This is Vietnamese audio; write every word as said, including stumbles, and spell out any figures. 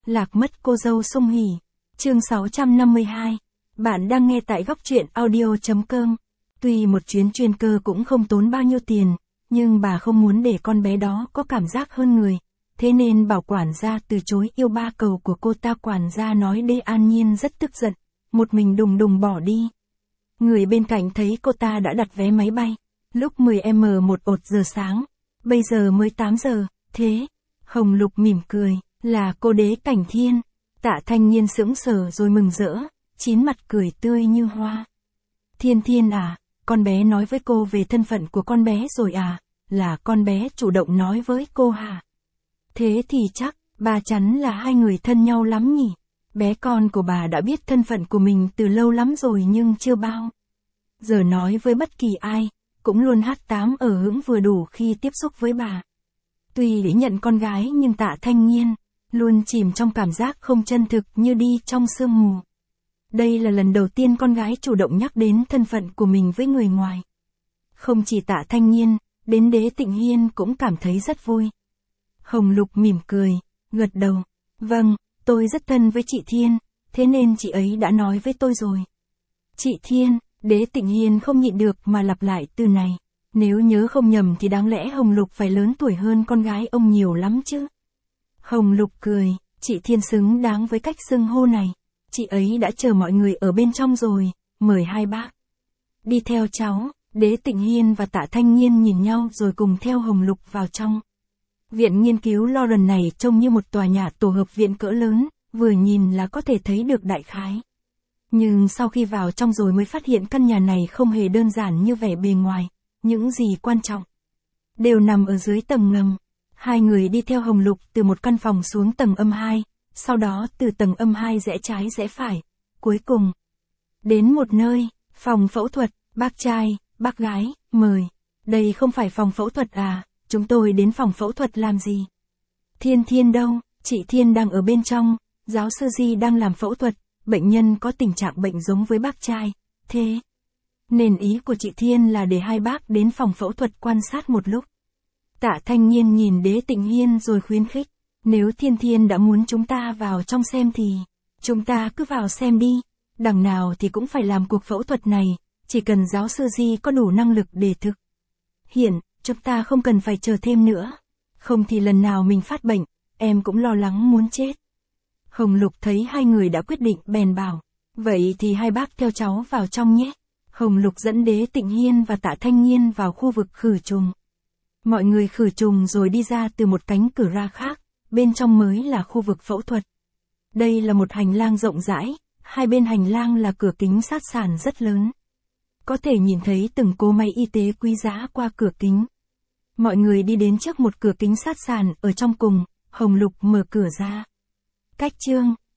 Lạc mất cô dâu sung hỉ. Chương sáu trăm năm mươi hai. Bạn đang nghe tại góc truyện audio.com. Tuy một chuyến chuyên cơ cũng không tốn bao nhiêu tiền, nhưng bà không muốn để con bé đó có cảm giác hơn người. Thế nên bảo quản gia từ chối yêu ba cầu của cô ta. Quản gia nói Đê An Nhiên rất tức giận, một mình đùng đùng bỏ đi. Người bên cạnh thấy cô ta đã đặt vé máy bay, lúc mười giờ một giờ sáng, bây giờ mới tám giờ, thế. Hồng Lục mỉm cười, là cô Đế Cảnh Thiên. Tạ Thanh Nhiên sững sờ rồi mừng rỡ, chín mặt cười tươi như hoa. Thiên Thiên à, con bé nói với cô về thân phận của con bé rồi à, là con bé chủ động nói với cô hả? Thế thì chắc, bà chắn là hai người thân nhau lắm nhỉ? Bé con của bà đã biết thân phận của mình từ lâu lắm rồi nhưng chưa bao giờ nói với bất kỳ ai, cũng luôn hát tám ở hững vừa đủ khi tiếp xúc với bà. Tuy để nhận con gái nhưng Tạ Thanh Nhiên luôn chìm trong cảm giác không chân thực như đi trong sương mù. Đây là lần đầu tiên con gái chủ động nhắc đến thân phận của mình với người ngoài. Không chỉ Tạ Thanh Nhiên, đến Đế Tịnh Hiên cũng cảm thấy rất vui. Hồng Lục mỉm cười, gật đầu. Vâng, tôi rất thân với chị Thiên, thế nên chị ấy đã nói với tôi rồi. Chị Thiên, Đế Tịnh Hiên không nhịn được mà lặp lại từ này. Nếu nhớ không nhầm thì đáng lẽ Hồng Lục phải lớn tuổi hơn con gái ông nhiều lắm chứ. Hồng Lục cười, chị Thiên xứng đáng với cách xưng hô này. Chị ấy đã chờ mọi người ở bên trong rồi, mời hai bác đi theo cháu. Đế Tịnh Hiên và Tạ Thanh Nhiên nhìn nhau rồi cùng theo Hồng Lục vào trong. Viện nghiên cứu Lauren này trông như một tòa nhà tổ hợp viện cỡ lớn, vừa nhìn là có thể thấy được đại khái. Nhưng sau khi vào trong rồi mới phát hiện căn nhà này không hề đơn giản như vẻ bề ngoài, những gì quan trọng đều nằm ở dưới tầng ngầm. Hai người đi theo Hồng Lục từ một căn phòng xuống tầng âm hai, sau đó từ tầng âm hai rẽ trái rẽ phải, cuối cùng đến một nơi, phòng phẫu thuật. Bác trai, bác gái, mời. Đây không phải phòng phẫu thuật à, chúng tôi đến phòng phẫu thuật làm gì? Thiên Thiên đâu? Chị Thiên đang ở bên trong, giáo sư Di đang làm phẫu thuật, bệnh nhân có tình trạng bệnh giống với bác trai, thế nên ý của chị Thiên là để hai bác đến phòng phẫu thuật quan sát một lúc. Tạ Thanh Nhiên nhìn Đế Tịnh Hiên rồi khuyến khích, nếu Thiên Thiên đã muốn chúng ta vào trong xem thì chúng ta cứ vào xem đi, đằng nào thì cũng phải làm cuộc phẫu thuật này, chỉ cần giáo sư Di có đủ năng lực để thực hiện, chúng ta không cần phải chờ thêm nữa. Không thì lần nào mình phát bệnh, em cũng lo lắng muốn chết. Hồng Lục thấy hai người đã quyết định bèn bảo, vậy thì hai bác theo cháu vào trong nhé. Hồng Lục dẫn Đế Tịnh Hiên và Tạ Thanh Nhiên vào khu vực khử trùng. Mọi người khử trùng rồi đi ra từ một cánh cửa ra khác, bên trong mới là khu vực phẫu thuật. Đây là một hành lang rộng rãi, hai bên hành lang là cửa kính sát sàn rất lớn. Có thể nhìn thấy từng cỗ máy y tế quý giá qua cửa kính. Mọi người đi đến trước một cửa kính sát sàn ở trong cùng, Hồng Lục mở cửa ra. Cách chương,